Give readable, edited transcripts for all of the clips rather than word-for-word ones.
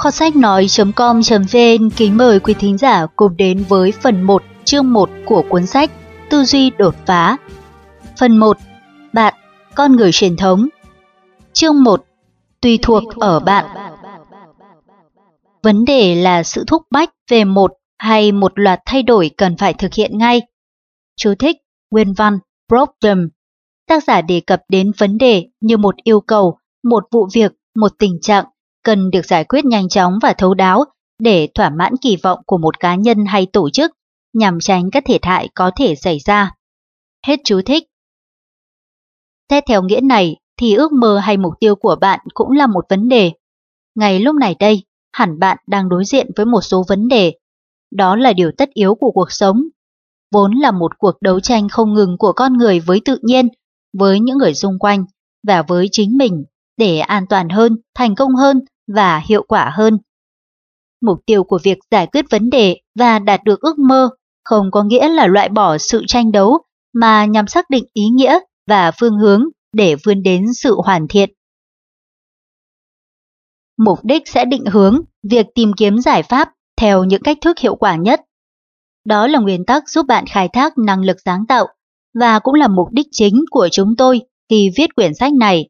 Kho sách nói.com.vn kính mời quý thính giả cùng đến với phần 1, chương 1 của cuốn sách Tư duy đột phá. Phần 1. Bạn, con người truyền thống. Chương 1. Tùy thuộc ở bạn. Vấn đề là sự thúc bách về một hay một loạt thay đổi cần phải thực hiện ngay. Chú thích: nguyên văn, problem. Tác giả đề cập đến vấn đề như một yêu cầu, một vụ việc, một tình trạng cần được giải quyết nhanh chóng và thấu đáo để thỏa mãn kỳ vọng của một cá nhân hay tổ chức nhằm tránh các thiệt hại có thể xảy ra. Hết chú thích. Xét theo nghĩa này thì ước mơ hay mục tiêu của bạn cũng là một vấn đề. Ngay lúc này đây, hẳn bạn đang đối diện với một số vấn đề. Đó là điều tất yếu của cuộc sống. Vốn là một cuộc đấu tranh không ngừng của con người với tự nhiên, với những người xung quanh và với chính mình để an toàn hơn, thành công hơn và hiệu quả hơn. Mục tiêu của việc giải quyết vấn đề và đạt được ước mơ không có nghĩa là loại bỏ sự tranh đấu mà nhằm xác định ý nghĩa và phương hướng để vươn đến sự hoàn thiện. Mục đích sẽ định hướng việc tìm kiếm giải pháp theo những cách thức hiệu quả nhất. Đó là nguyên tắc giúp bạn khai thác năng lực sáng tạo và cũng là mục đích chính của chúng tôi khi viết quyển sách này.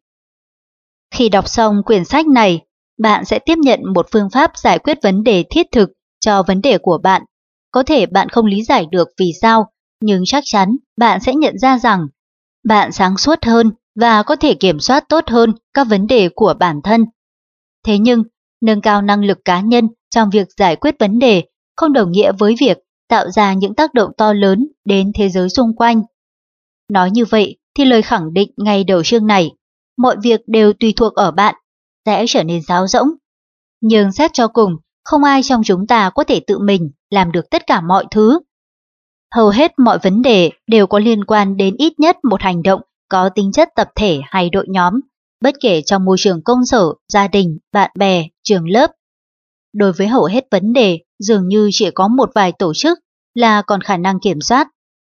Khi đọc xong quyển sách này, bạn sẽ tiếp nhận một phương pháp giải quyết vấn đề thiết thực cho vấn đề của bạn. Có thể bạn không lý giải được vì sao, nhưng chắc chắn bạn sẽ nhận ra rằng bạn sáng suốt hơn và có thể kiểm soát tốt hơn các vấn đề của bản thân. Thế nhưng, nâng cao năng lực cá nhân trong việc giải quyết vấn đề không đồng nghĩa với việc tạo ra những tác động to lớn đến thế giới xung quanh. Nói như vậy thì lời khẳng định ngay đầu chương này, mọi việc đều tùy thuộc ở bạn, sẽ trở nên sáo rỗng. Nhưng xét cho cùng, không ai trong chúng ta có thể tự mình làm được tất cả mọi thứ. Hầu hết mọi vấn đề đều có liên quan đến ít nhất một hành động có tính chất tập thể hay đội nhóm, bất kể trong môi trường công sở, gia đình, bạn bè, trường lớp. Đối với hầu hết vấn đề, dường như chỉ có một vài tổ chức là còn khả năng kiểm soát.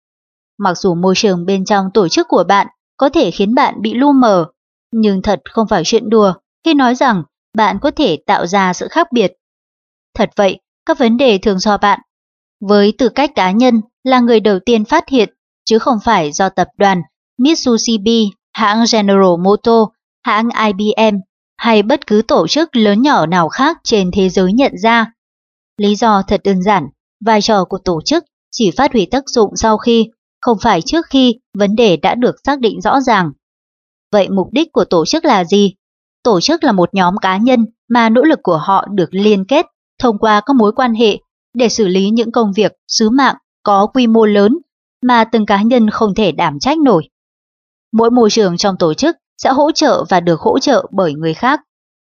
Mặc dù môi trường bên trong tổ chức của bạn có thể khiến bạn bị lu mờ, nhưng thật không phải chuyện đùa khi nói rằng bạn có thể tạo ra sự khác biệt. Thật vậy, các vấn đề thường do bạn, với tư cách cá nhân, là người đầu tiên phát hiện, chứ không phải do tập đoàn Mitsubishi, hãng General Motors, hãng IBM hay bất cứ tổ chức lớn nhỏ nào khác trên thế giới nhận ra. Lý do thật đơn giản, vai trò của tổ chức chỉ phát huy tác dụng sau khi, không phải trước khi vấn đề đã được xác định rõ ràng. Vậy mục đích của tổ chức là gì? Tổ chức là một nhóm cá nhân mà nỗ lực của họ được liên kết thông qua các mối quan hệ để xử lý những công việc, sứ mạng có quy mô lớn mà từng cá nhân không thể đảm trách nổi. Mỗi môi trường trong tổ chức sẽ hỗ trợ và được hỗ trợ bởi người khác.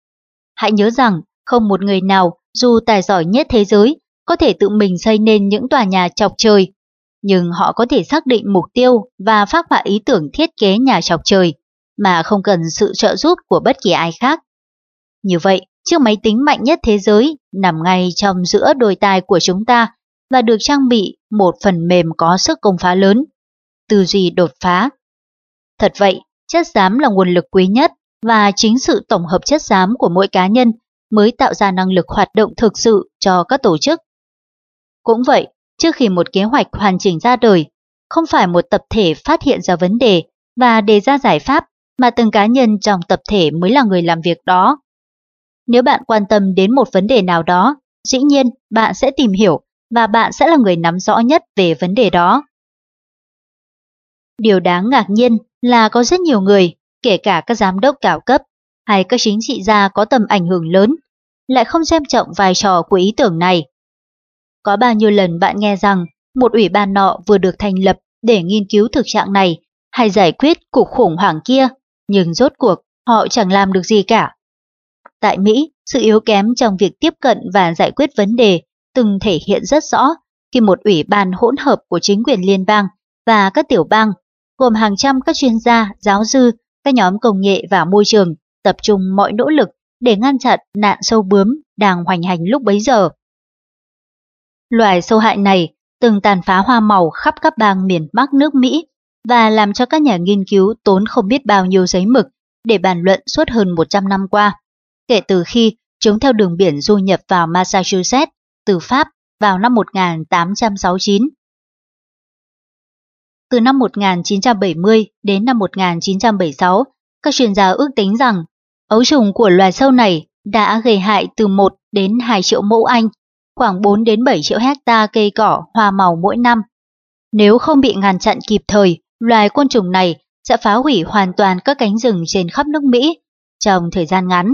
Hãy nhớ rằng không một người nào, dù tài giỏi nhất thế giới, có thể tự mình xây nên những tòa nhà chọc trời, nhưng họ có thể xác định mục tiêu và phác họa ý tưởng thiết kế nhà chọc trời mà không cần sự trợ giúp của bất kỳ ai khác. Như vậy, chiếc máy tính mạnh nhất thế giới nằm ngay trong giữa đôi tai của chúng ta và được trang bị một phần mềm có sức công phá lớn, tư duy đột phá. Thật vậy, chất xám là nguồn lực quý nhất và chính sự tổng hợp chất xám của mỗi cá nhân mới tạo ra năng lực hoạt động thực sự cho các tổ chức. Cũng vậy, trước khi một kế hoạch hoàn chỉnh ra đời, không phải một tập thể phát hiện ra vấn đề và đề ra giải pháp, mà từng cá nhân trong tập thể mới là người làm việc đó. Nếu bạn quan tâm đến một vấn đề nào đó, dĩ nhiên bạn sẽ tìm hiểu và bạn sẽ là người nắm rõ nhất về vấn đề đó. Điều đáng ngạc nhiên là có rất nhiều người, kể cả các giám đốc cao cấp hay các chính trị gia có tầm ảnh hưởng lớn, lại không xem trọng vai trò của ý tưởng này. Có bao nhiêu lần bạn nghe rằng một ủy ban nọ vừa được thành lập để nghiên cứu thực trạng này hay giải quyết cuộc khủng hoảng kia, nhưng rốt cuộc họ chẳng làm được gì cả. Tại Mỹ, sự yếu kém trong việc tiếp cận và giải quyết vấn đề từng thể hiện rất rõ khi một ủy ban hỗn hợp của chính quyền liên bang và các tiểu bang, gồm hàng trăm các chuyên gia, giáo sư, các nhóm công nghệ và môi trường, tập trung mọi nỗ lực để ngăn chặn nạn sâu bướm đang hoành hành lúc bấy giờ. Loài sâu hại này từng tàn phá hoa màu khắp các bang miền Bắc nước Mỹ và làm cho các nhà nghiên cứu tốn không biết bao nhiêu giấy mực để bàn luận suốt hơn 100 năm qua, kể từ khi chúng theo đường biển du nhập vào Massachusetts từ Pháp vào năm 1869. Từ năm 1970 đến năm 1976, các chuyên gia ước tính rằng ấu trùng của loài sâu này đã gây hại từ 1 đến 2 triệu mẫu Anh, khoảng 4 đến 7 triệu hecta cây cỏ, hoa màu mỗi năm. Nếu không bị ngăn chặn kịp thời, loài côn trùng này sẽ phá hủy hoàn toàn các cánh rừng trên khắp nước Mỹ trong thời gian ngắn.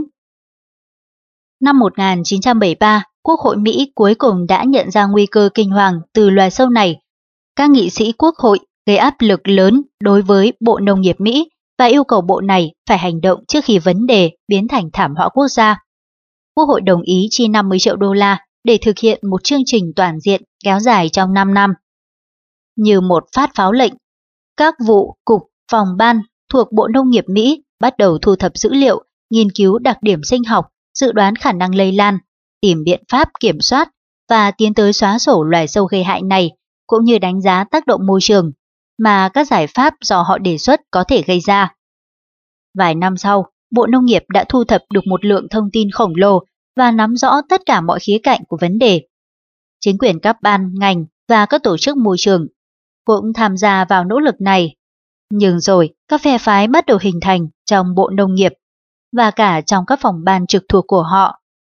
Năm 1973, Quốc hội Mỹ cuối cùng đã nhận ra nguy cơ kinh hoàng từ loài sâu này. Các nghị sĩ Quốc hội gây áp lực lớn đối với Bộ Nông nghiệp Mỹ và yêu cầu bộ này phải hành động trước khi vấn đề biến thành thảm họa quốc gia. Quốc hội đồng ý chi 50 triệu đô la để thực hiện một chương trình toàn diện kéo dài trong 5 năm. Như một phát pháo lệnh, các vụ, cục, phòng ban thuộc Bộ Nông nghiệp Mỹ bắt đầu thu thập dữ liệu, nghiên cứu đặc điểm sinh học, dự đoán khả năng lây lan, tìm biện pháp kiểm soát và tiến tới xóa sổ loài sâu gây hại này, cũng như đánh giá tác động môi trường mà các giải pháp do họ đề xuất có thể gây ra. Vài năm sau, Bộ Nông nghiệp đã thu thập được một lượng thông tin khổng lồ và nắm rõ tất cả mọi khía cạnh của vấn đề. Chính quyền các ban, ngành và các tổ chức môi trường cũng tham gia vào nỗ lực này. Nhưng rồi, các phe phái bắt đầu hình thành trong Bộ Nông nghiệp và cả trong các phòng ban trực thuộc của họ.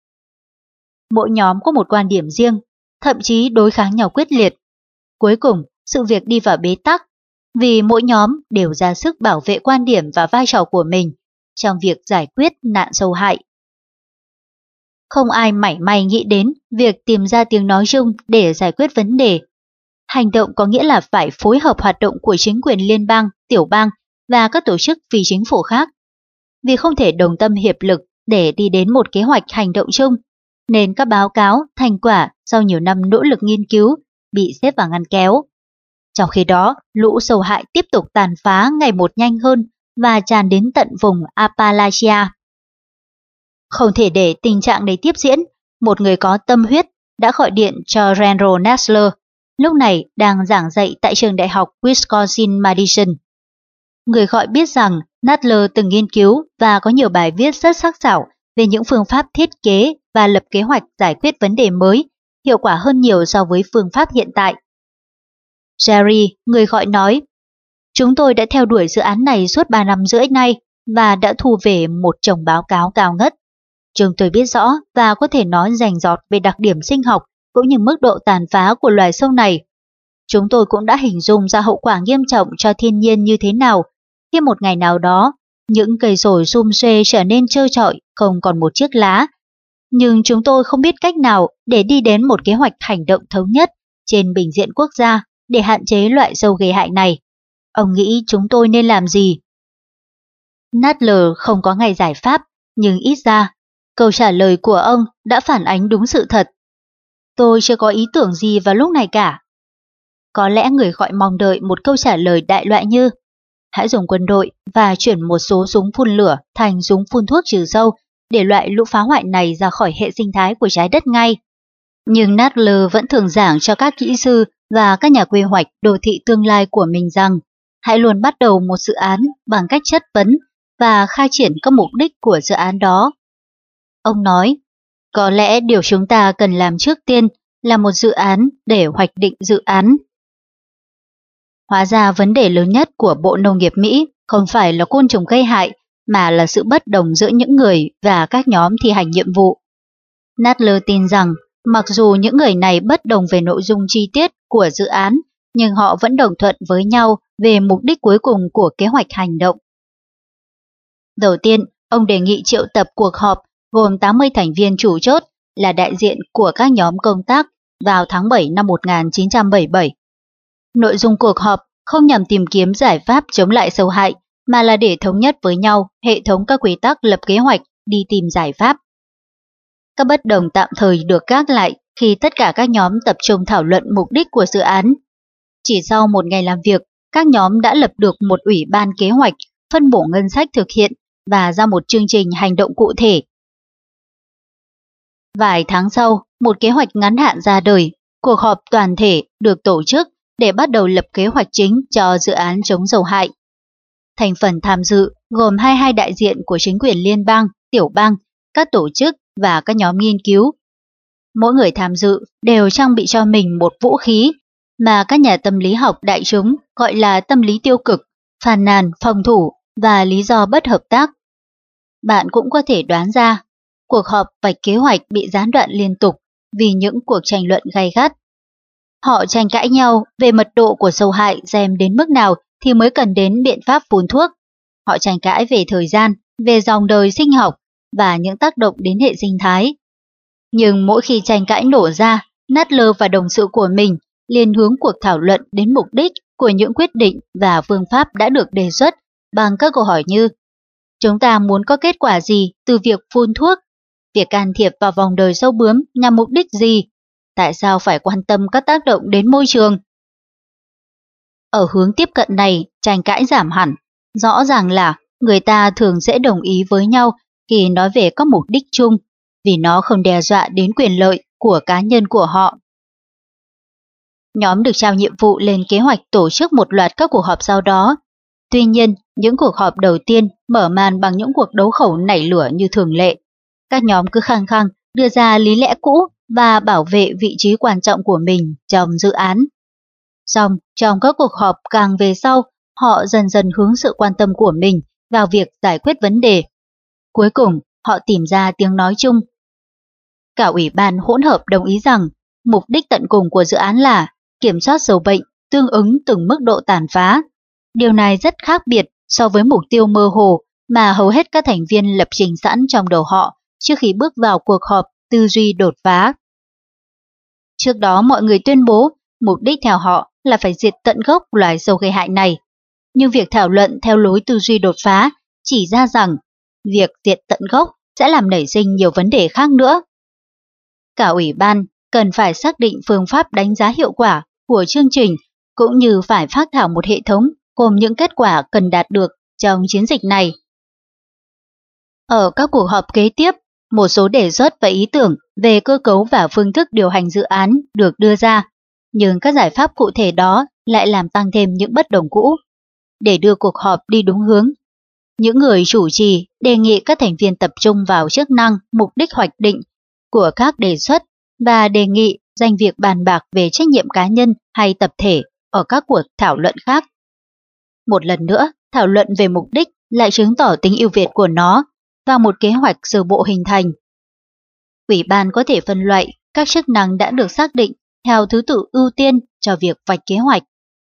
Mỗi nhóm có một quan điểm riêng, thậm chí đối kháng nhau quyết liệt. Cuối cùng, sự việc đi vào bế tắc vì mỗi nhóm đều ra sức bảo vệ quan điểm và vai trò của mình trong việc giải quyết nạn sâu hại. Không ai mảy may nghĩ đến việc tìm ra tiếng nói chung để giải quyết vấn đề. Hành động có nghĩa là phải phối hợp hoạt động của chính quyền liên bang, tiểu bang và các tổ chức phi chính phủ khác. Vì không thể đồng tâm hiệp lực để đi đến một kế hoạch hành động chung, nên các báo cáo, thành quả sau nhiều năm nỗ lực nghiên cứu bị xếp vào ngăn kéo. Trong khi đó, lũ sâu hại tiếp tục tàn phá ngày một nhanh hơn và tràn đến tận vùng Appalachia. Không thể để tình trạng này tiếp diễn, một người có tâm huyết đã gọi điện cho Randall Nestler, lúc này đang giảng dạy tại trường đại học Wisconsin-Madison. Người gọi biết rằng Nestler từng nghiên cứu và có nhiều bài viết rất sắc sảo về những phương pháp thiết kế và lập kế hoạch giải quyết vấn đề mới, hiệu quả hơn nhiều so với phương pháp hiện tại. Jerry, người gọi nói, chúng tôi đã theo đuổi dự án này suốt 3 năm rưỡi nay và đã thu về một chồng báo cáo cao ngất. Chúng tôi biết rõ và có thể nói rành rọt về đặc điểm sinh học cũng như mức độ tàn phá của loài sâu này. Chúng tôi cũng đã hình dung ra hậu quả nghiêm trọng cho thiên nhiên như thế nào khi một ngày nào đó những cây sồi sum xuê trở nên trơ trọi, không còn một chiếc lá. Nhưng chúng tôi không biết cách nào để đi đến một kế hoạch hành động thống nhất trên bình diện quốc gia để hạn chế loại sâu gây hại này. Ông nghĩ chúng tôi nên làm gì? Nadler không có ngay giải pháp, nhưng ít ra, câu trả lời của ông đã phản ánh đúng sự thật. Tôi chưa có ý tưởng gì vào lúc này cả. Có lẽ người gọi mong đợi một câu trả lời đại loại như hãy dùng quân đội và chuyển một số súng phun lửa thành súng phun thuốc trừ sâu để loại lũ phá hoại này ra khỏi hệ sinh thái của trái đất ngay. Nhưng Nadler vẫn thường giảng cho các kỹ sư và các nhà quy hoạch đô thị tương lai của mình rằng hãy luôn bắt đầu một dự án bằng cách chất vấn và khai triển các mục đích của dự án đó. Ông nói, có lẽ điều chúng ta cần làm trước tiên là một dự án để hoạch định dự án. Hóa ra vấn đề lớn nhất của Bộ Nông nghiệp Mỹ không phải là côn trùng gây hại, mà là sự bất đồng giữa những người và các nhóm thi hành nhiệm vụ. Nadler tin rằng, mặc dù những người này bất đồng về nội dung chi tiết của dự án, nhưng họ vẫn đồng thuận với nhau về mục đích cuối cùng của kế hoạch hành động. Đầu tiên, ông đề nghị triệu tập cuộc họp gồm 80 thành viên chủ chốt là đại diện của các nhóm công tác vào tháng 7 năm 1977. Nội dung cuộc họp không nhằm tìm kiếm giải pháp chống lại sâu hại, mà là để thống nhất với nhau hệ thống các quy tắc lập kế hoạch đi tìm giải pháp. Các bất đồng tạm thời được gác lại khi tất cả các nhóm tập trung thảo luận mục đích của dự án. Chỉ sau một ngày làm việc, các nhóm đã lập được một ủy ban kế hoạch, phân bổ ngân sách thực hiện và ra một chương trình hành động cụ thể. Vài tháng sau, một kế hoạch ngắn hạn ra đời, cuộc họp toàn thể được tổ chức để bắt đầu lập kế hoạch chính cho dự án chống sâu hại. Thành phần tham dự gồm 22 đại diện của chính quyền liên bang, tiểu bang, các tổ chức và các nhóm nghiên cứu. Mỗi người tham dự đều trang bị cho mình một vũ khí mà các nhà tâm lý học đại chúng gọi là tâm lý tiêu cực, phàn nàn, phòng thủ và lý do bất hợp tác. Bạn cũng có thể đoán ra, cuộc họp vạch kế hoạch bị gián đoạn liên tục vì những cuộc tranh luận gay gắt. Họ tranh cãi nhau về mật độ của sâu hại xem đến mức nào thì mới cần đến biện pháp phun thuốc. Họ tranh cãi về thời gian, về dòng đời sinh học và những tác động đến hệ sinh thái. Nhưng mỗi khi tranh cãi nổ ra, Nadler và đồng sự của mình liền hướng cuộc thảo luận đến mục đích của những quyết định và phương pháp đã được đề xuất bằng các câu hỏi như: chúng ta muốn có kết quả gì từ việc phun thuốc? Việc can thiệp vào vòng đời sâu bướm nhằm mục đích gì? Tại sao phải quan tâm các tác động đến môi trường? Ở hướng tiếp cận này, tranh cãi giảm hẳn. Rõ ràng là người ta thường sẽ đồng ý với nhau khi nói về các mục đích chung, vì nó không đe dọa đến quyền lợi của cá nhân của họ. Nhóm được trao nhiệm vụ lên kế hoạch tổ chức một loạt các cuộc họp sau đó. Tuy nhiên, những cuộc họp đầu tiên mở màn bằng những cuộc đấu khẩu nảy lửa như thường lệ. Các nhóm cứ khăng khăng đưa ra lý lẽ cũ và bảo vệ vị trí quan trọng của mình trong dự án. Song, trong các cuộc họp càng về sau, họ dần dần hướng sự quan tâm của mình vào việc giải quyết vấn đề. Cuối cùng, họ tìm ra tiếng nói chung. Cả ủy ban hỗn hợp đồng ý rằng mục đích tận cùng của dự án là kiểm soát sâu bệnh tương ứng từng mức độ tàn phá. Điều này rất khác biệt so với mục tiêu mơ hồ mà hầu hết các thành viên lập trình sẵn trong đầu họ trước khi bước vào cuộc họp tư duy đột phá. Trước đó mọi người tuyên bố mục đích theo họ là phải diệt tận gốc loài sâu gây hại này. Nhưng việc thảo luận theo lối tư duy đột phá chỉ ra rằng việc diệt tận gốc sẽ làm nảy sinh nhiều vấn đề khác nữa. Cả ủy ban cần phải xác định phương pháp đánh giá hiệu quả của chương trình cũng như phải phác thảo một hệ thống gồm những kết quả cần đạt được trong chiến dịch này. Ở các cuộc họp kế tiếp, một số đề xuất và ý tưởng về cơ cấu và phương thức điều hành dự án được đưa ra, nhưng các giải pháp cụ thể đó lại làm tăng thêm những bất đồng cũ. Để đưa cuộc họp đi đúng hướng, những người chủ trì đề nghị các thành viên tập trung vào chức năng, mục đích hoạch định của các đề xuất và đề nghị dành việc bàn bạc về trách nhiệm cá nhân hay tập thể ở các cuộc thảo luận khác. Một lần nữa, thảo luận về mục đích lại chứng tỏ tính ưu việt của nó và một kế hoạch sơ bộ hình thành. Ủy ban có thể phân loại các chức năng đã được xác định theo thứ tự ưu tiên cho việc vạch kế hoạch.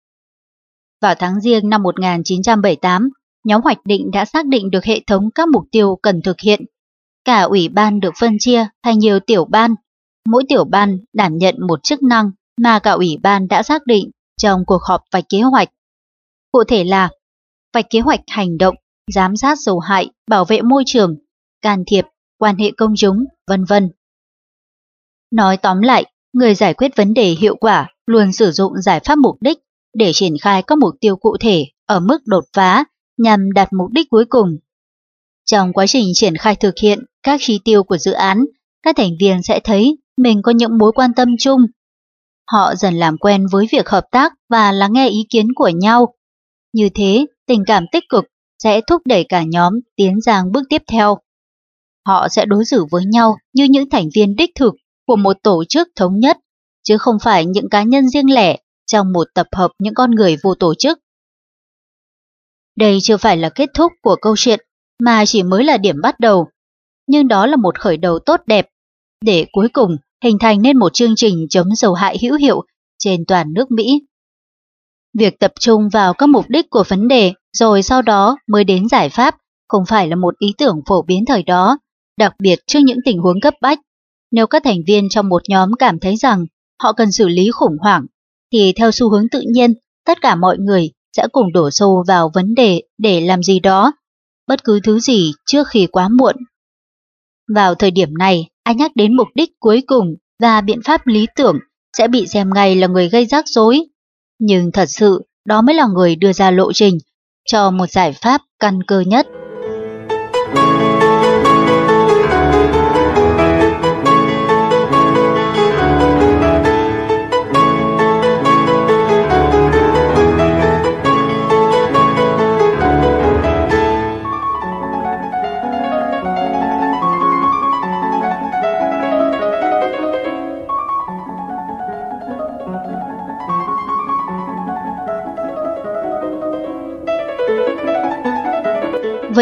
Vào tháng Giêng năm 1978, nhóm hoạch định đã xác định được hệ thống các mục tiêu cần thực hiện. Cả ủy ban được phân chia thành nhiều tiểu ban. Mỗi tiểu ban đảm nhận một chức năng mà cả ủy ban đã xác định trong cuộc họp vạch kế hoạch. Cụ thể là vạch kế hoạch hành động, giám sát sâu hại, bảo vệ môi trường, can thiệp, quan hệ công chúng, vân vân. Nói tóm lại, người giải quyết vấn đề hiệu quả luôn sử dụng giải pháp mục đích để triển khai các mục tiêu cụ thể ở mức đột phá nhằm đạt mục đích cuối cùng. Trong quá trình triển khai thực hiện các chi tiêu của dự án, các thành viên sẽ thấy mình có những mối quan tâm chung. Họ dần làm quen với việc hợp tác và lắng nghe ý kiến của nhau. Như thế, tình cảm tích cực sẽ thúc đẩy cả nhóm tiến sang bước tiếp theo. Họ sẽ đối xử với nhau như những thành viên đích thực của một tổ chức thống nhất, chứ không phải những cá nhân riêng lẻ trong một tập hợp những con người vô tổ chức. Đây chưa phải là kết thúc của câu chuyện, mà chỉ mới là điểm bắt đầu. Nhưng đó là một khởi đầu tốt đẹp, để cuối cùng hình thành nên một chương trình chống dầu hại hữu hiệu trên toàn nước Mỹ. Việc tập trung vào các mục đích của vấn đề rồi sau đó mới đến giải pháp không phải là một ý tưởng phổ biến thời đó, đặc biệt trước những tình huống cấp bách. Nếu các thành viên trong một nhóm cảm thấy rằng họ cần xử lý khủng hoảng, thì theo xu hướng tự nhiên, tất cả mọi người sẽ cùng đổ xô vào vấn đề để làm gì đó, bất cứ thứ gì trước khi quá muộn. Vào thời điểm này, ai nhắc đến mục đích cuối cùng và biện pháp lý tưởng sẽ bị xem ngay là người gây rắc rối. Nhưng thật sự, đó mới là người đưa ra lộ trình cho một giải pháp căn cơ nhất.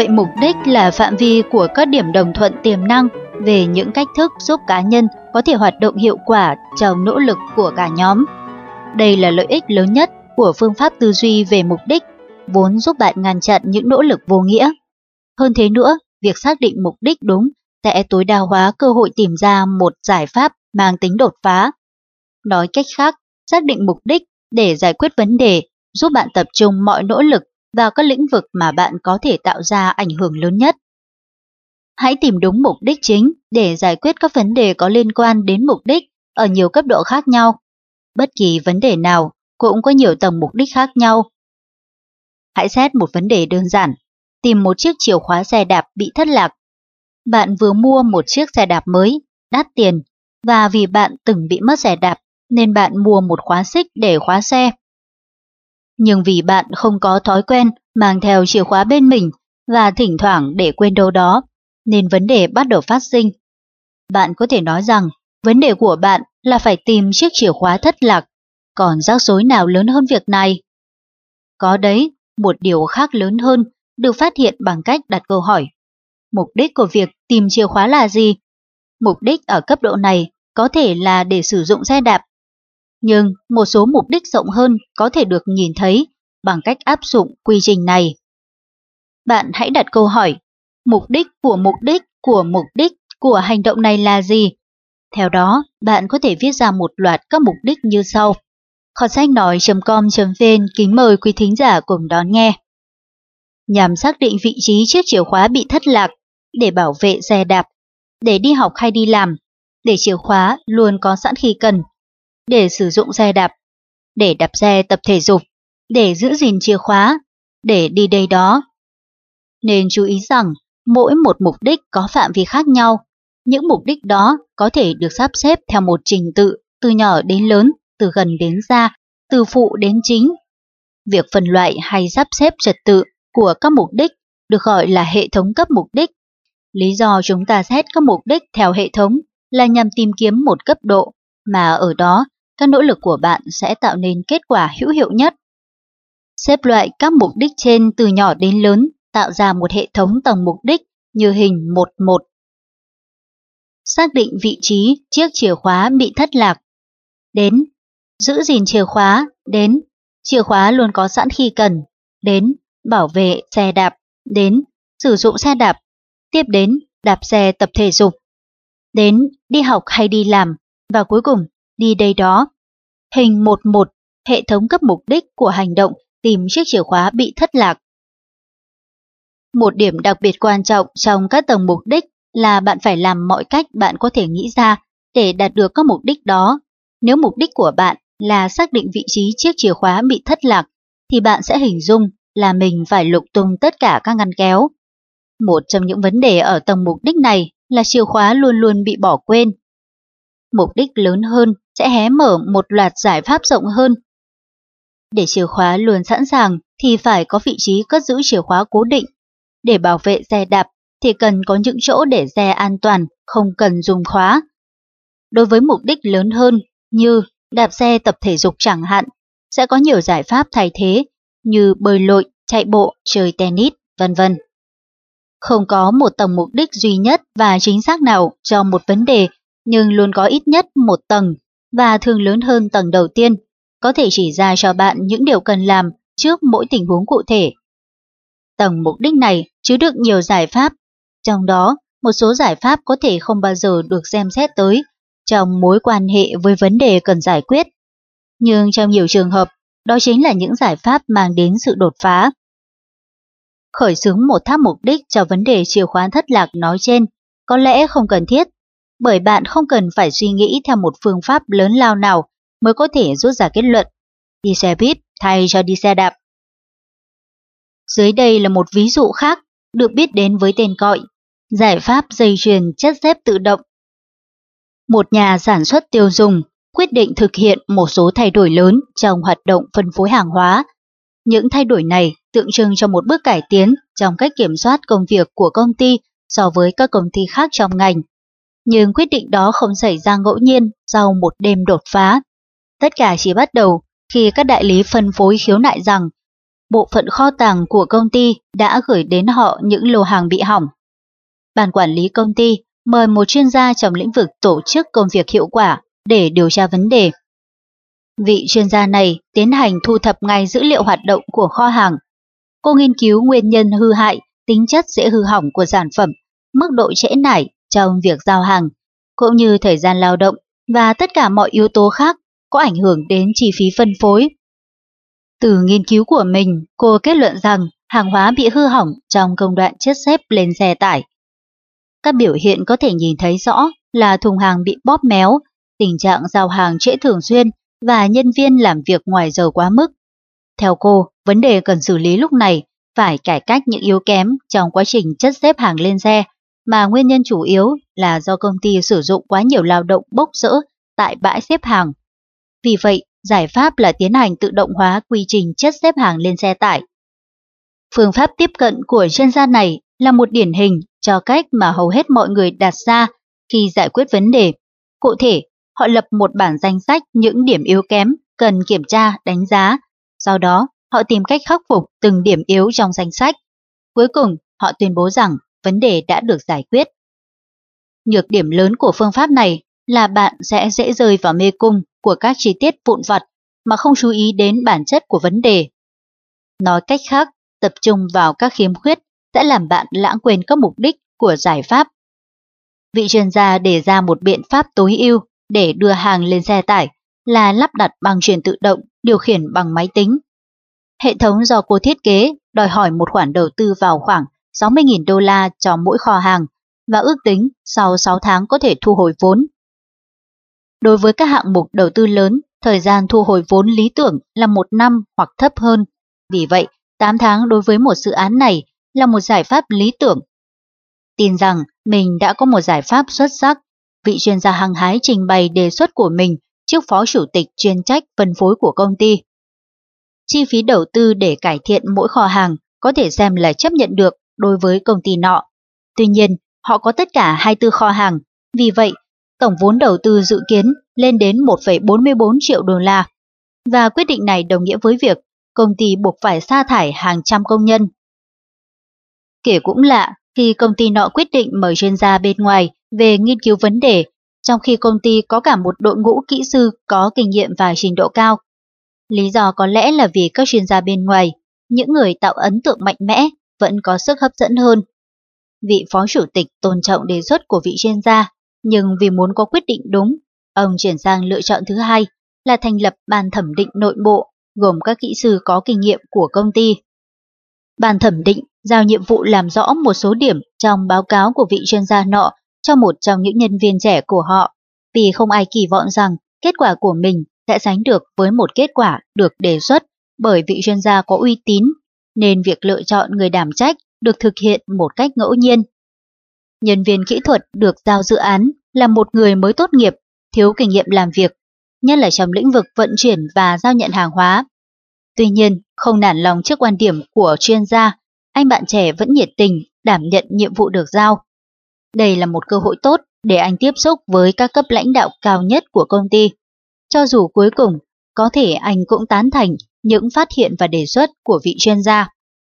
Vậy mục đích là phạm vi của các điểm đồng thuận tiềm năng về những cách thức giúp cá nhân có thể hoạt động hiệu quả trong nỗ lực của cả nhóm. Đây là lợi ích lớn nhất của phương pháp tư duy về mục đích, vốn giúp bạn ngăn chặn những nỗ lực vô nghĩa. Hơn thế nữa, việc xác định mục đích đúng sẽ tối đa hóa cơ hội tìm ra một giải pháp mang tính đột phá. Nói cách khác, xác định mục đích để giải quyết vấn đề giúp bạn tập trung mọi nỗ lực vào các lĩnh vực mà bạn có thể tạo ra ảnh hưởng lớn nhất. Hãy tìm đúng mục đích chính để giải quyết các vấn đề có liên quan đến mục đích ở nhiều cấp độ khác nhau. Bất kỳ vấn đề nào cũng có nhiều tầng mục đích khác nhau. Hãy xét một vấn đề đơn giản, tìm một chiếc chìa khóa xe đạp bị thất lạc. Bạn vừa mua một chiếc xe đạp mới, đắt tiền, và vì bạn từng bị mất xe đạp nên bạn mua một khóa xích để khóa xe. Nhưng vì bạn không có thói quen mang theo chìa khóa bên mình và thỉnh thoảng để quên đâu đó, nên vấn đề bắt đầu phát sinh. Bạn có thể nói rằng vấn đề của bạn là phải tìm chiếc chìa khóa thất lạc, còn rắc rối nào lớn hơn việc này? Có đấy, một điều khác lớn hơn được phát hiện bằng cách đặt câu hỏi. Mục đích của việc tìm chìa khóa là gì? Mục đích ở cấp độ này có thể là để sử dụng xe đạp. Nhưng một số mục đích rộng hơn có thể được nhìn thấy bằng cách áp dụng quy trình này. Bạn hãy đặt câu hỏi, mục đích của hành động này là gì? Theo đó, bạn có thể viết ra một loạt các mục đích như sau. Kho sách nói.com.vn kính mời quý thính giả cùng đón nghe. Nhằm xác định vị trí chiếc chìa khóa bị thất lạc, để bảo vệ xe đạp, để đi học hay đi làm, để chìa khóa luôn có sẵn khi cần, để sử dụng xe đạp, để đạp xe tập thể dục, để giữ gìn chìa khóa, để đi đây đó. Nên chú ý rằng mỗi một mục đích có phạm vi khác nhau. Những mục đích đó có thể được sắp xếp theo một trình tự từ nhỏ đến lớn, từ gần đến xa, từ phụ đến chính. Việc phân loại hay sắp xếp trật tự của các mục đích được gọi là hệ thống cấp mục đích. Lý do chúng ta xét các mục đích theo hệ thống là nhằm tìm kiếm một cấp độ mà ở đó các nỗ lực của bạn sẽ tạo nên kết quả hữu hiệu nhất. Xếp loại các mục đích trên từ nhỏ đến lớn tạo ra một hệ thống tầng mục đích như hình 1-1. Xác định vị trí chiếc chìa khóa bị thất lạc. Đến giữ gìn chìa khóa. Đến chìa khóa luôn có sẵn khi cần. Đến bảo vệ xe đạp. Đến sử dụng xe đạp. Tiếp đến đạp xe tập thể dục. Đến đi học hay đi làm. Và cuối cùng đi đây đó. Hình 1-1, hệ thống cấp mục đích của hành động tìm chiếc chìa khóa bị thất lạc. Một điểm đặc biệt quan trọng trong các tầng mục đích là bạn phải làm mọi cách bạn có thể nghĩ ra để đạt được các mục đích đó. Nếu mục đích của bạn là xác định vị trí chiếc chìa khóa bị thất lạc, thì bạn sẽ hình dung là mình phải lục tung tất cả các ngăn kéo. Một trong những vấn đề ở tầng mục đích này là chìa khóa luôn luôn bị bỏ quên. Mục đích lớn hơn sẽ hé mở một loạt giải pháp rộng hơn. Để chìa khóa luôn sẵn sàng thì phải có vị trí cất giữ chìa khóa cố định. Để bảo vệ xe đạp thì cần có những chỗ để xe an toàn, không cần dùng khóa. Đối với mục đích lớn hơn như đạp xe tập thể dục chẳng hạn, sẽ có nhiều giải pháp thay thế như bơi lội, chạy bộ, chơi tennis, vân vân. Không có một tầng mục đích duy nhất và chính xác nào cho một vấn đề, nhưng luôn có ít nhất một tầng và thường lớn hơn tầng đầu tiên, có thể chỉ ra cho bạn những điều cần làm trước mỗi tình huống cụ thể. Tầng mục đích này chứa đựng nhiều giải pháp, trong đó một số giải pháp có thể không bao giờ được xem xét tới trong mối quan hệ với vấn đề cần giải quyết. Nhưng trong nhiều trường hợp, đó chính là những giải pháp mang đến sự đột phá. Khởi xướng một tháp mục đích cho vấn đề chìa khóa thất lạc nói trên có lẽ không cần thiết, bởi bạn không cần phải suy nghĩ theo một phương pháp lớn lao nào mới có thể rút ra kết luận đi xe buýt thay cho đi xe đạp. Dưới đây là một ví dụ khác được biết đến với tên gọi giải pháp dây chuyền chất xếp tự động. Một nhà sản xuất tiêu dùng quyết định thực hiện một số thay đổi lớn trong hoạt động phân phối hàng hóa. Những thay đổi này tượng trưng cho một bước cải tiến trong cách kiểm soát công việc của công ty so với các công ty khác trong ngành. Nhưng quyết định đó không xảy ra ngẫu nhiên sau một đêm đột phá. Tất cả chỉ bắt đầu khi các đại lý phân phối khiếu nại rằng bộ phận kho tàng của công ty đã gửi đến họ những lô hàng bị hỏng. Ban quản lý công ty mời một chuyên gia trong lĩnh vực tổ chức công việc hiệu quả để điều tra vấn đề. Vị chuyên gia này tiến hành thu thập ngay dữ liệu hoạt động của kho hàng. Cô nghiên cứu nguyên nhân hư hại, tính chất dễ hư hỏng của sản phẩm, mức độ trễ nải trong việc giao hàng, cũng như thời gian lao động và tất cả mọi yếu tố khác có ảnh hưởng đến chi phí phân phối. Từ nghiên cứu của mình, cô kết luận rằng hàng hóa bị hư hỏng trong công đoạn chất xếp lên xe tải. Các biểu hiện có thể nhìn thấy rõ là thùng hàng bị bóp méo, tình trạng giao hàng trễ thường xuyên và nhân viên làm việc ngoài giờ quá mức. Theo cô, vấn đề cần xử lý lúc này phải cải cách những yếu kém trong quá trình chất xếp hàng lên xe, mà nguyên nhân chủ yếu là do công ty sử dụng quá nhiều lao động bốc rỡ tại bãi xếp hàng. Vì vậy, giải pháp là tiến hành tự động hóa quy trình chất xếp hàng lên xe tải. Phương pháp tiếp cận của chuyên gia này là một điển hình cho cách mà hầu hết mọi người đặt ra khi giải quyết vấn đề. Cụ thể, họ lập một bản danh sách những điểm yếu kém cần kiểm tra, đánh giá. Sau đó, họ tìm cách khắc phục từng điểm yếu trong danh sách. Cuối cùng, họ tuyên bố rằng vấn đề đã được giải quyết. Nhược điểm lớn của phương pháp này là bạn sẽ dễ rơi vào mê cung của các chi tiết vụn vặt mà không chú ý đến bản chất của vấn đề. Nói cách khác, tập trung vào các khiếm khuyết sẽ làm bạn lãng quên các mục đích của giải pháp. Vị chuyên gia đề ra một biện pháp tối ưu để đưa hàng lên xe tải là lắp đặt băng chuyền tự động điều khiển bằng máy tính. Hệ thống do cô thiết kế đòi hỏi một khoản đầu tư vào khoảng 60.000 đô la cho mỗi kho hàng và ước tính sau 6 tháng có thể thu hồi vốn. Đối với các hạng mục đầu tư lớn, thời gian thu hồi vốn lý tưởng là 1 năm hoặc thấp hơn. Vì vậy, 8 tháng đối với một dự án này là một giải pháp lý tưởng. Tin rằng mình đã có một giải pháp xuất sắc, vị chuyên gia hăng hái trình bày đề xuất của mình trước phó chủ tịch chuyên trách phân phối của công ty. Chi phí đầu tư để cải thiện mỗi kho hàng có thể xem là chấp nhận được đối với công ty nọ. Tuy nhiên, họ có tất cả 24 kho hàng, vì vậy, tổng vốn đầu tư dự kiến lên đến 1,44 triệu đô la. Và quyết định này đồng nghĩa với việc công ty buộc phải sa thải hàng trăm công nhân. Kể cũng lạ, khi công ty nọ quyết định mời chuyên gia bên ngoài về nghiên cứu vấn đề, trong khi công ty có cả một đội ngũ kỹ sư có kinh nghiệm và trình độ cao. Lý do có lẽ là vì các chuyên gia bên ngoài, những người tạo ấn tượng mạnh mẽ, vẫn có sức hấp dẫn hơn. Vị phó chủ tịch tôn trọng đề xuất của vị chuyên gia, nhưng vì muốn có quyết định đúng, ông chuyển sang lựa chọn thứ hai là thành lập ban thẩm định nội bộ, gồm các kỹ sư có kinh nghiệm của công ty. Ban thẩm định giao nhiệm vụ làm rõ một số điểm trong báo cáo của vị chuyên gia nọ cho một trong những nhân viên trẻ của họ, vì không ai kỳ vọng rằng kết quả của mình sẽ sánh được với một kết quả được đề xuất bởi vị chuyên gia có uy tín, nên việc lựa chọn người đảm trách được thực hiện một cách ngẫu nhiên. Nhân viên kỹ thuật được giao dự án là một người mới tốt nghiệp, thiếu kinh nghiệm làm việc, nhất là trong lĩnh vực vận chuyển và giao nhận hàng hóa. Tuy nhiên, không nản lòng trước quan điểm của chuyên gia, anh bạn trẻ vẫn nhiệt tình đảm nhận nhiệm vụ được giao. Đây là một cơ hội tốt để anh tiếp xúc với các cấp lãnh đạo cao nhất của công ty. Cho dù cuối cùng, có thể anh cũng tán thành những phát hiện và đề xuất của vị chuyên gia.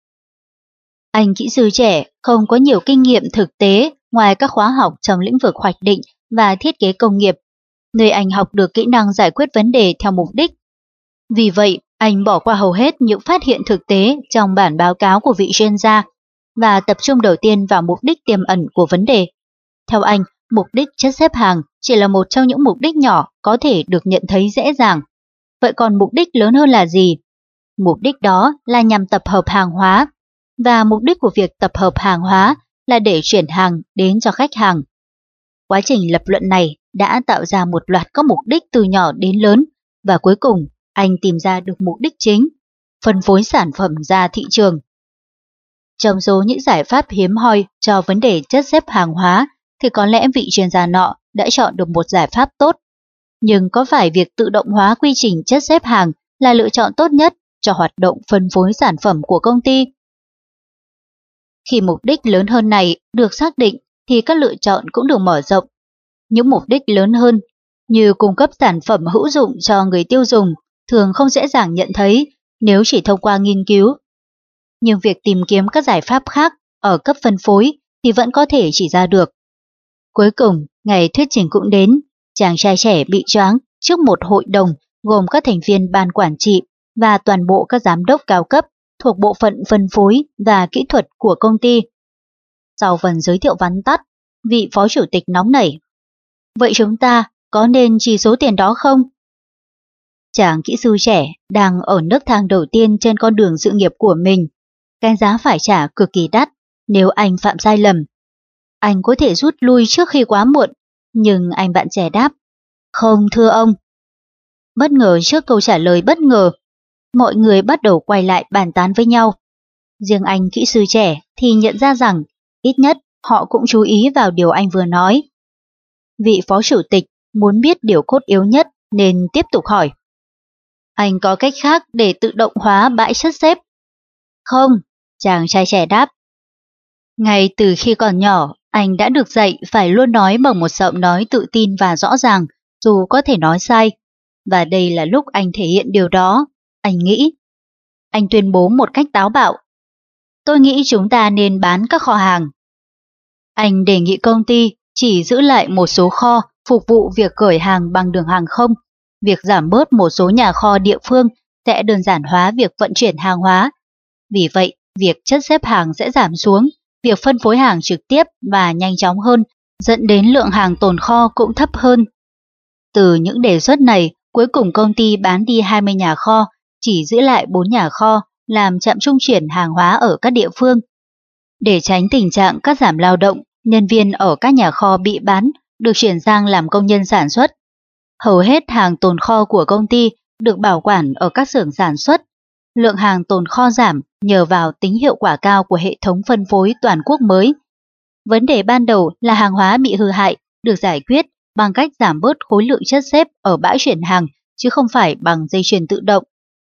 Anh kỹ sư trẻ không có nhiều kinh nghiệm thực tế ngoài các khóa học trong lĩnh vực hoạch định và thiết kế công nghiệp, nơi anh học được kỹ năng giải quyết vấn đề theo mục đích. Vì vậy, anh bỏ qua hầu hết những phát hiện thực tế trong bản báo cáo của vị chuyên gia và tập trung đầu tiên vào mục đích tiềm ẩn của vấn đề. Theo anh, mục đích chất xếp hàng chỉ là một trong những mục đích nhỏ có thể được nhận thấy dễ dàng. Vậy còn mục đích lớn hơn là gì? Mục đích đó là nhằm tập hợp hàng hóa, và mục đích của việc tập hợp hàng hóa là để chuyển hàng đến cho khách hàng. Quá trình lập luận này đã tạo ra một loạt các mục đích từ nhỏ đến lớn, và cuối cùng anh tìm ra được mục đích chính, phân phối sản phẩm ra thị trường. Trong số những giải pháp hiếm hoi cho vấn đề chất xếp hàng hóa thì có lẽ vị chuyên gia nọ đã chọn được một giải pháp tốt. Nhưng có phải việc tự động hóa quy trình chất xếp hàng là lựa chọn tốt nhất cho hoạt động phân phối sản phẩm của công ty? Khi mục đích lớn hơn này được xác định thì các lựa chọn cũng được mở rộng. Những mục đích lớn hơn như cung cấp sản phẩm hữu dụng cho người tiêu dùng thường không dễ dàng nhận thấy nếu chỉ thông qua nghiên cứu nhưng việc tìm kiếm các giải pháp khác ở cấp phân phối thì vẫn có thể chỉ ra được. Cuối cùng, ngày thuyết trình cũng đến, chàng trai trẻ bị choáng trước một hội đồng gồm các thành viên ban quản trị và toàn bộ các giám đốc cao cấp thuộc bộ phận phân phối và kỹ thuật của công ty. Sau phần giới thiệu vắn tắt, vị phó chủ tịch nóng nảy: "Vậy chúng ta có nên chi số tiền đó không?" Chàng kỹ sư trẻ đang ở nấc thang đầu tiên trên con đường sự nghiệp của mình. Cái giá phải trả cực kỳ đắt nếu anh phạm sai lầm. Anh có thể rút lui trước khi quá muộn, nhưng anh bạn trẻ đáp: "Không thưa ông." Bất ngờ trước câu trả lời bất ngờ, mọi người bắt đầu quay lại bàn tán với nhau. Riêng anh kỹ sư trẻ thì nhận ra rằng ít nhất họ cũng chú ý vào điều anh vừa nói. Vị phó chủ tịch muốn biết điều cốt yếu nhất nên tiếp tục hỏi: "Anh có cách khác để tự động hóa bãi chất xếp?" "Không," chàng trai trẻ đáp. Ngay từ khi còn nhỏ, anh đã được dạy phải luôn nói bằng một giọng nói tự tin và rõ ràng, dù có thể nói sai. Và đây là lúc anh thể hiện điều đó, anh nghĩ. Anh tuyên bố một cách táo bạo: "Tôi nghĩ chúng ta nên bán các kho hàng." Anh đề nghị công ty chỉ giữ lại một số kho phục vụ việc gửi hàng bằng đường hàng không. Việc giảm bớt một số nhà kho địa phương sẽ đơn giản hóa việc vận chuyển hàng hóa. Vì vậy, việc chất xếp hàng sẽ giảm xuống, việc phân phối hàng trực tiếp và nhanh chóng hơn, dẫn đến lượng hàng tồn kho cũng thấp hơn. Từ những đề xuất này, cuối cùng công ty bán đi 20 nhà kho, chỉ giữ lại 4 nhà kho, làm trạm trung chuyển hàng hóa ở các địa phương. Để tránh tình trạng cắt giảm lao động, nhân viên ở các nhà kho bị bán, được chuyển sang làm công nhân sản xuất. Hầu hết hàng tồn kho của công ty được bảo quản ở các xưởng sản xuất. Lượng hàng tồn kho giảm nhờ vào tính hiệu quả cao của hệ thống phân phối toàn quốc mới. Vấn đề ban đầu là hàng hóa bị hư hại được giải quyết bằng cách giảm bớt khối lượng chất xếp ở bãi chuyển hàng, chứ không phải bằng dây chuyền tự động.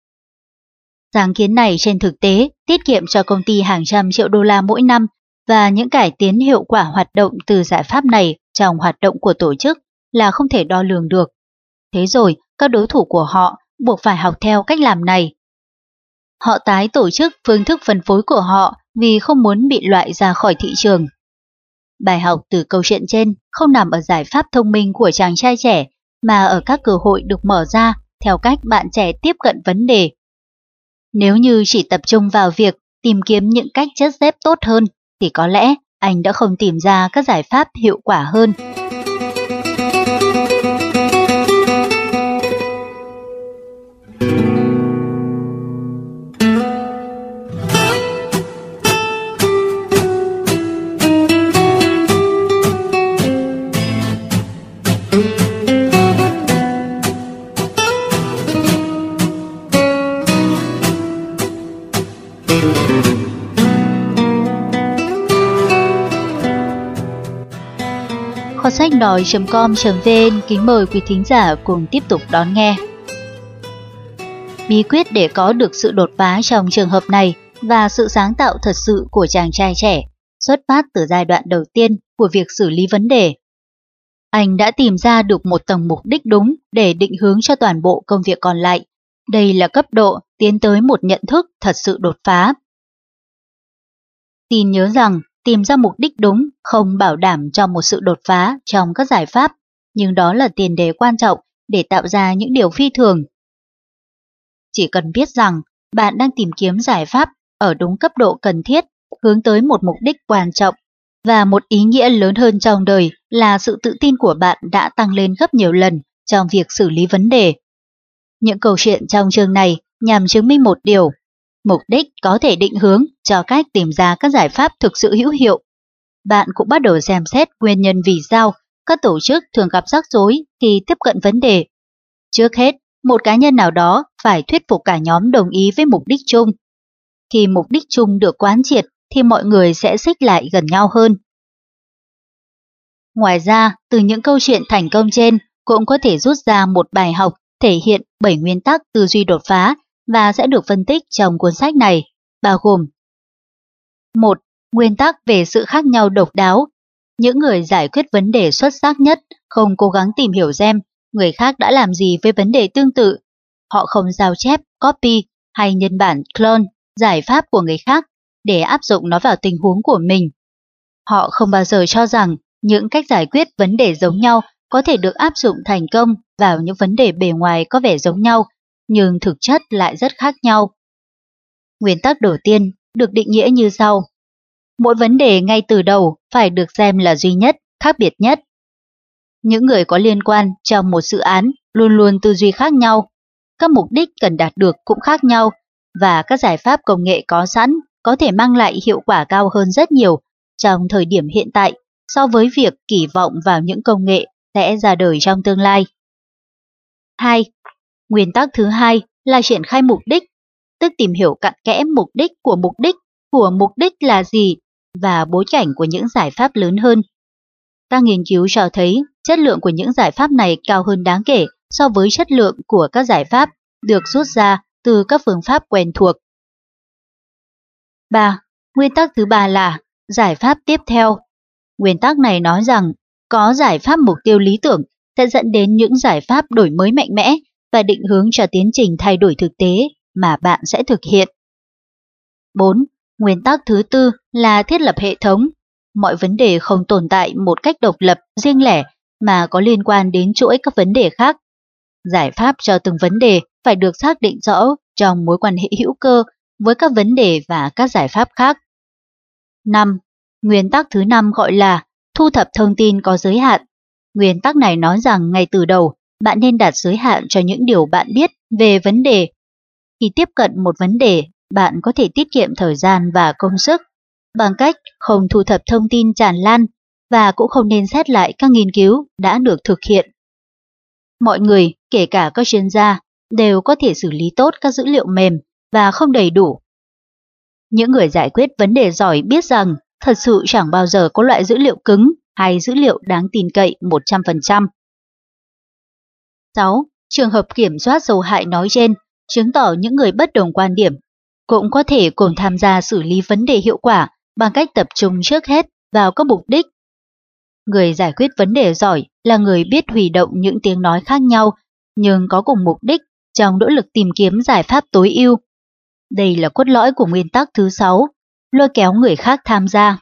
Sáng kiến này trên thực tế tiết kiệm cho công ty hàng trăm triệu đô la mỗi năm, và những cải tiến hiệu quả hoạt động từ giải pháp này trong hoạt động của tổ chức là không thể đo lường được. Thế rồi, các đối thủ của họ buộc phải học theo cách làm này. Họ tái tổ chức phương thức phân phối của họ vì không muốn bị loại ra khỏi thị trường. Bài học từ câu chuyện trên không nằm ở giải pháp thông minh của chàng trai trẻ, mà ở các cơ hội được mở ra theo cách bạn trẻ tiếp cận vấn đề. Nếu như chỉ tập trung vào việc tìm kiếm những cách chất xếp tốt hơn, thì có lẽ anh đã không tìm ra các giải pháp hiệu quả hơn. Kho sách nói.com.vn kính mời quý thính giả cùng tiếp tục đón nghe. Bí quyết để có được sự đột phá trong trường hợp này và sự sáng tạo thật sự của chàng trai trẻ xuất phát từ giai đoạn đầu tiên của việc xử lý vấn đề. Anh đã tìm ra được một tầng mục đích đúng để định hướng cho toàn bộ công việc còn lại. Đây là cấp độ tiến tới một nhận thức thật sự đột phá. Tin nhớ rằng tìm ra mục đích đúng không bảo đảm cho một sự đột phá trong các giải pháp, nhưng đó là tiền đề quan trọng để tạo ra những điều phi thường. Chỉ cần biết rằng bạn đang tìm kiếm giải pháp ở đúng cấp độ cần thiết, hướng tới một mục đích quan trọng, và một ý nghĩa lớn hơn trong đời là sự tự tin của bạn đã tăng lên gấp nhiều lần trong việc xử lý vấn đề. Những câu chuyện trong chương này nhằm chứng minh một điều: mục đích có thể định hướng cho cách tìm ra các giải pháp thực sự hữu hiệu. Bạn cũng bắt đầu xem xét nguyên nhân vì sao các tổ chức thường gặp rắc rối khi tiếp cận vấn đề. Trước hết, một cá nhân nào đó phải thuyết phục cả nhóm đồng ý với mục đích chung. Khi mục đích chung được quán triệt thì mọi người sẽ xích lại gần nhau hơn. Ngoài ra, từ những câu chuyện thành công trên cũng có thể rút ra một bài học thể hiện 7 nguyên tắc tư duy đột phá và sẽ được phân tích trong cuốn sách này, bao gồm: 1. Nguyên tắc về sự khác nhau độc đáo. Những người giải quyết vấn đề xuất sắc nhất không cố gắng tìm hiểu xem người khác đã làm gì với vấn đề tương tự. Họ không sao chép, copy hay nhân bản clone giải pháp của người khác để áp dụng nó vào tình huống của mình. Họ không bao giờ cho rằng những cách giải quyết vấn đề giống nhau có thể được áp dụng thành công vào những vấn đề bề ngoài có vẻ giống nhau, nhưng thực chất lại rất khác nhau. Nguyên tắc đầu tiên được định nghĩa như sau. Mỗi vấn đề ngay từ đầu phải được xem là duy nhất, khác biệt nhất. Những người có liên quan trong một dự án luôn luôn tư duy khác nhau, các mục đích cần đạt được cũng khác nhau, và các giải pháp công nghệ có sẵn có thể mang lại hiệu quả cao hơn rất nhiều trong thời điểm hiện tại so với việc kỳ vọng vào những công nghệ sẽ ra đời trong tương lai. 2. Nguyên tắc thứ hai là triển khai mục đích, tức tìm hiểu cặn kẽ mục đích là gì và bối cảnh của những giải pháp lớn hơn. Các nghiên cứu cho thấy chất lượng của những giải pháp này cao hơn đáng kể so với chất lượng của các giải pháp được rút ra từ các phương pháp quen thuộc. 3. Nguyên tắc thứ ba là giải pháp tiếp theo. Nguyên tắc này nói rằng có giải pháp mục tiêu lý tưởng sẽ dẫn đến những giải pháp đổi mới mạnh mẽ và định hướng cho tiến trình thay đổi thực tế mà bạn sẽ thực hiện. 4. Nguyên tắc thứ tư là thiết lập hệ thống. Mọi vấn đề không tồn tại một cách độc lập, riêng lẻ mà có liên quan đến chuỗi các vấn đề khác. Giải pháp cho từng vấn đề phải được xác định rõ trong mối quan hệ hữu cơ với các vấn đề và các giải pháp khác. 5. Nguyên tắc thứ 5 gọi là thu thập thông tin có giới hạn. Nguyên tắc này nói rằng ngay từ đầu, bạn nên đặt giới hạn cho những điều bạn biết về vấn đề. Khi tiếp cận một vấn đề, bạn có thể tiết kiệm thời gian và công sức bằng cách không thu thập thông tin tràn lan và cũng không nên xét lại các nghiên cứu đã được thực hiện. Mọi người, kể cả các chuyên gia, đều có thể xử lý tốt các dữ liệu mềm và không đầy đủ. Những người giải quyết vấn đề giỏi biết rằng thật sự chẳng bao giờ có loại dữ liệu cứng hay dữ liệu đáng tin cậy 100%. 6. Trường hợp kiểm soát dầu hại nói trên chứng tỏ những người bất đồng quan điểm cũng có thể cùng tham gia xử lý vấn đề hiệu quả bằng cách tập trung trước hết vào các mục đích. Người giải quyết vấn đề giỏi là người biết huy động những tiếng nói khác nhau nhưng có cùng mục đích trong nỗ lực tìm kiếm giải pháp tối ưu. Đây là cốt lõi của nguyên tắc thứ 6, lôi kéo người khác tham gia.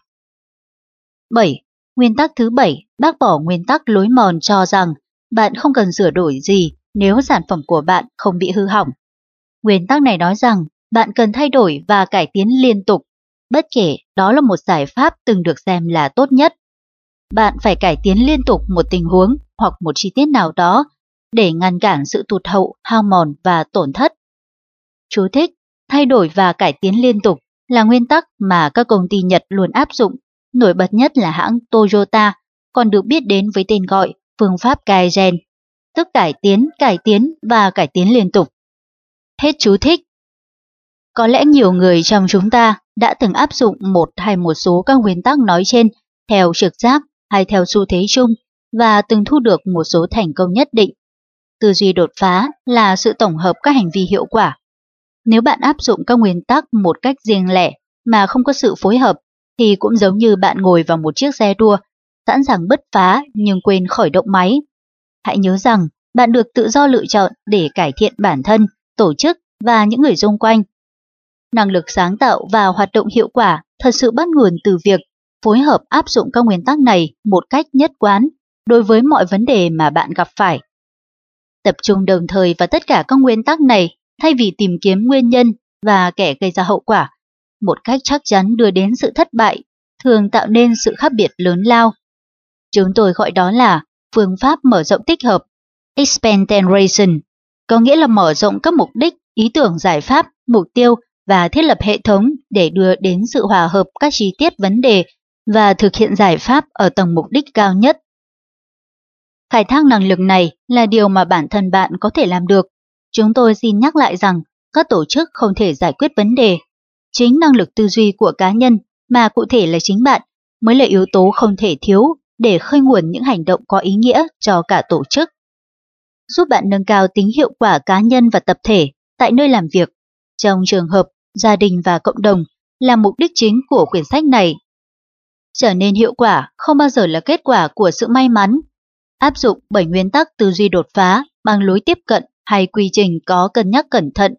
7. Nguyên tắc thứ 7 bác bỏ nguyên tắc lối mòn cho rằng bạn không cần sửa đổi gì nếu sản phẩm của bạn không bị hư hỏng. Nguyên tắc này nói rằng bạn cần thay đổi và cải tiến liên tục, bất kể đó là một giải pháp từng được xem là tốt nhất. Bạn phải cải tiến liên tục một tình huống hoặc một chi tiết nào đó để ngăn cản sự tụt hậu, hao mòn và tổn thất. Chú thích: thay đổi và cải tiến liên tục là nguyên tắc mà các công ty Nhật luôn áp dụng, nổi bật nhất là hãng Toyota, còn được biết đến với tên gọi phương pháp Kaizen, tức cải tiến và cải tiến liên tục. Hết chú thích. Có lẽ nhiều người trong chúng ta đã từng áp dụng một hay một số các nguyên tắc nói trên theo trực giác hay theo xu thế chung và từng thu được một số thành công nhất định. Tư duy đột phá là sự tổng hợp các hành vi hiệu quả. Nếu bạn áp dụng các nguyên tắc một cách riêng lẻ mà không có sự phối hợp thì cũng giống như bạn ngồi vào một chiếc xe đua, sẵn sàng bứt phá nhưng quên khởi động máy. Hãy nhớ rằng bạn được tự do lựa chọn để cải thiện bản thân, tổ chức và những người xung quanh. Năng lực sáng tạo và hoạt động hiệu quả thật sự bắt nguồn từ việc phối hợp áp dụng các nguyên tắc này một cách nhất quán đối với mọi vấn đề mà bạn gặp phải. Tập trung đồng thời vào tất cả các nguyên tắc này thay vì tìm kiếm nguyên nhân và kẻ gây ra hậu quả, một cách chắc chắn đưa đến sự thất bại, thường tạo nên sự khác biệt lớn lao. Chúng tôi gọi đó là phương pháp mở rộng tích hợp, expansion, có nghĩa là mở rộng các mục đích, ý tưởng giải pháp, mục tiêu và thiết lập hệ thống để đưa đến sự hòa hợp các chi tiết vấn đề và thực hiện giải pháp ở tầng mục đích cao nhất. Khai thác năng lực này là điều mà bản thân bạn có thể làm được. Chúng tôi xin nhắc lại rằng các tổ chức không thể giải quyết vấn đề. Chính năng lực tư duy của cá nhân, mà cụ thể là chính bạn, mới là yếu tố không thể thiếu để khơi nguồn những hành động có ý nghĩa cho cả tổ chức. Giúp bạn nâng cao tính hiệu quả cá nhân và tập thể tại nơi làm việc, trong trường hợp, gia đình và cộng đồng là mục đích chính của quyển sách này. Trở nên hiệu quả không bao giờ là kết quả của sự may mắn. Áp dụng 7 nguyên tắc tư duy đột phá bằng lối tiếp cận hay quy trình có cân nhắc cẩn thận,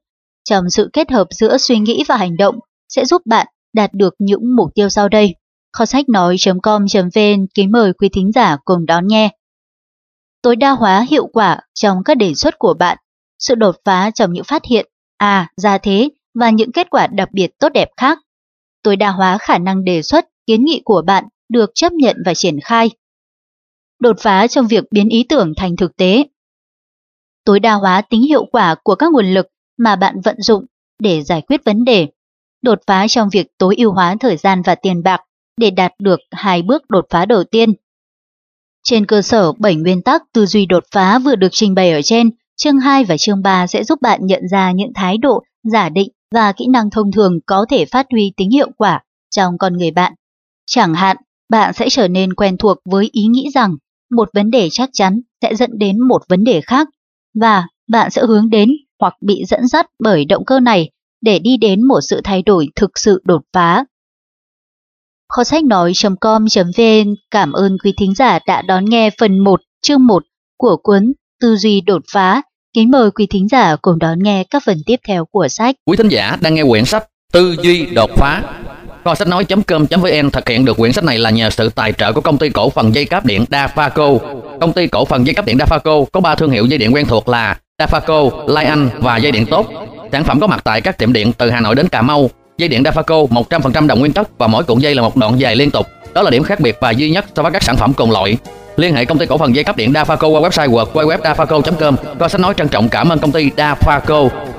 trong sự kết hợp giữa suy nghĩ và hành động sẽ giúp bạn đạt được những mục tiêu sau đây. Kho sách nói.com.vn kính mời quý thính giả cùng đón nghe. Tối đa hóa hiệu quả trong các đề xuất của bạn, sự đột phá trong những phát hiện, ra thế và những kết quả đặc biệt tốt đẹp khác. Tối đa hóa khả năng đề xuất, kiến nghị của bạn được chấp nhận và triển khai. Đột phá trong việc biến ý tưởng thành thực tế. Tối đa hóa tính hiệu quả của các nguồn lực mà bạn vận dụng để giải quyết vấn đề. Đột phá trong việc tối ưu hóa thời gian và tiền bạc để đạt được 2 bước đột phá đầu tiên. Trên cơ sở 7 nguyên tắc tư duy đột phá vừa được trình bày ở trên, chương 2 và chương 3 sẽ giúp bạn nhận ra những thái độ, giả định và kỹ năng thông thường có thể phát huy tính hiệu quả trong con người bạn. Chẳng hạn, bạn sẽ trở nên quen thuộc với ý nghĩ rằng một vấn đề chắc chắn sẽ dẫn đến một vấn đề khác, và bạn sẽ hướng đến hoặc bị dẫn dắt bởi động cơ này để đi đến một sự thay đổi thực sự đột phá. Kho sách nói.com.vn cảm ơn quý thính giả đã đón nghe phần 1, chương 1 của cuốn Tư duy đột phá. Kính mời quý thính giả cùng đón nghe các phần tiếp theo của sách. Quý thính giả đang nghe quyển sách Tư duy đột phá. Kho sách nói.com.vn thực hiện được quyển sách này là nhờ sự tài trợ của công ty cổ phần dây cáp điện Dafaco. Công ty cổ phần dây cáp điện Dafaco có 3 thương hiệu dây điện quen thuộc là Dafaco, Lai Anh và dây điện tốt. Sản phẩm có mặt tại các tiệm điện từ Hà Nội đến Cà Mau. Dây điện Dafaco 100% đồng nguyên tấc và mỗi cuộn dây là một đoạn dài liên tục. Đó là điểm khác biệt và duy nhất so với các sản phẩm cùng loại. Liên hệ công ty cổ phần dây cáp điện Dafaco qua website www.dafaco.com. Kho sách nói trân trọng cảm ơn công ty Dafaco